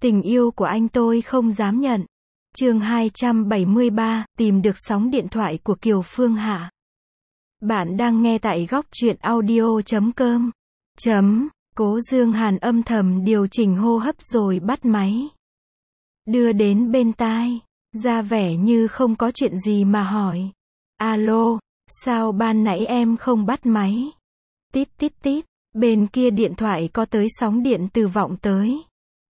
Tình yêu của anh tôi không dám nhận. Chương 273, tìm được sóng điện thoại của Kiều Phương Hạ. Bạn đang nghe tại góc truyện audio.com. Cố Dương Hàn âm thầm điều chỉnh hô hấp rồi bắt máy. Đưa đến bên tai, ra vẻ như không có chuyện gì mà hỏi. Alo, sao ban nãy em không bắt máy? Tít tít tít, bên kia điện thoại có tới sóng điện từ vọng tới.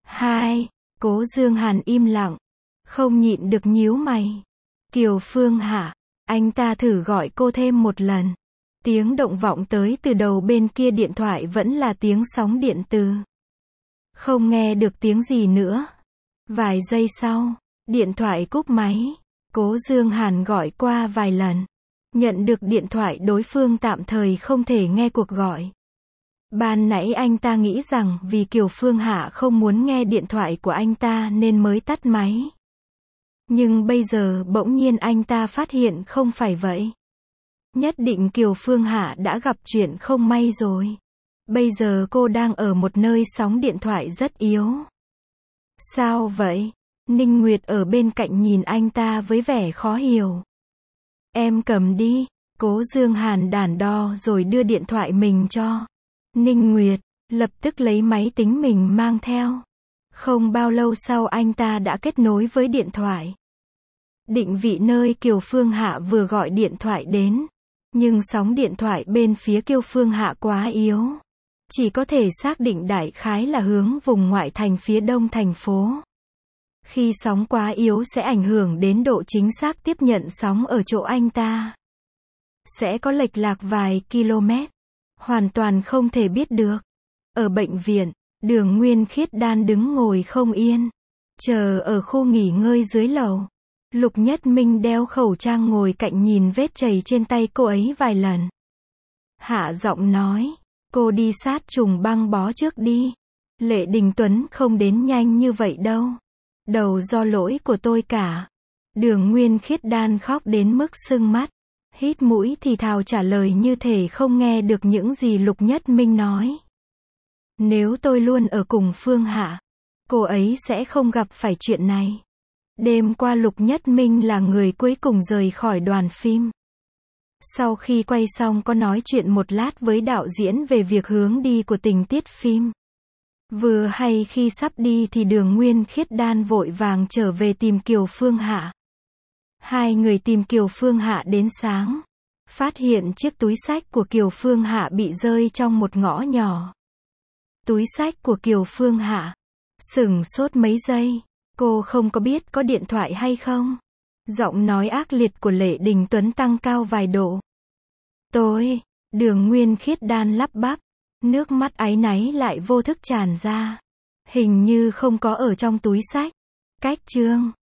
Cố Dương Hàn im lặng, không nhịn được nhíu mày. Kiều Phương Hạ, anh ta thử gọi cô thêm một lần. Tiếng động vọng tới từ đầu bên kia điện thoại vẫn là tiếng sóng điện từ. Không nghe được tiếng gì nữa. Vài giây sau, điện thoại cúp máy. Cố Dương Hàn gọi qua vài lần. Nhận được điện thoại đối phương tạm thời không thể nghe cuộc gọi. Ban nãy anh ta nghĩ rằng vì Kiều Phương Hạ không muốn nghe điện thoại của anh ta nên mới tắt máy. Nhưng bây giờ bỗng nhiên anh ta phát hiện không phải vậy. Nhất định Kiều Phương Hạ đã gặp chuyện không may rồi. Bây giờ cô đang ở một nơi sóng điện thoại rất yếu. Sao vậy? Ninh Nguyệt ở bên cạnh nhìn anh ta với vẻ khó hiểu. Em cầm đi. Cố Dương Hàn đắn đo rồi đưa điện thoại mình cho Ninh Nguyệt, lập tức lấy máy tính mình mang theo. Không bao lâu sau anh ta đã kết nối với điện thoại. Định vị nơi Kiều Phương Hạ vừa gọi điện thoại đến. Nhưng sóng điện thoại bên phía Kiều Phương Hạ quá yếu. Chỉ có thể xác định đại khái là hướng vùng ngoại thành phía đông thành phố. Khi sóng quá yếu sẽ ảnh hưởng đến độ chính xác tiếp nhận sóng ở chỗ anh ta. Sẽ có lệch lạc vài km. Hoàn toàn không thể biết được. Ở bệnh viện, Đường Nguyên Khiết Đan đứng ngồi không yên. Chờ ở khu nghỉ ngơi dưới lầu. Lục Nhất Minh đeo khẩu trang ngồi cạnh nhìn vết chảy trên tay cô ấy vài lần. Hạ giọng nói, cô đi sát trùng băng bó trước đi. Lệ Đình Tuấn không đến nhanh như vậy đâu. Đầu do lỗi của tôi cả. Đường Nguyên Khiết Đan khóc đến mức sưng mắt. Hít mũi thì thào trả lời như thể không nghe được những gì Lục Nhất Minh nói. Nếu tôi luôn ở cùng Phương Hạ, cô ấy sẽ không gặp phải chuyện này. Đêm qua Lục Nhất Minh là người cuối cùng rời khỏi đoàn phim. Sau khi quay xong có nói chuyện một lát với đạo diễn về việc hướng đi của tình tiết phim. Vừa hay khi sắp đi thì Đường Nguyên Khiết Đan vội vàng trở về tìm Kiều Phương Hạ. Hai người tìm Kiều Phương Hạ đến sáng. Phát hiện chiếc túi xách của Kiều Phương Hạ bị rơi trong một ngõ nhỏ. Túi xách của Kiều Phương Hạ. Sửng sốt mấy giây. Cô không có biết có điện thoại hay không? Giọng nói ác liệt của Lệ Đình Tuấn tăng cao vài độ. Đường Nguyên Khiết Đan lắp bắp. Nước mắt áy náy lại vô thức tràn ra. Hình như không có ở trong túi xách. Cách chương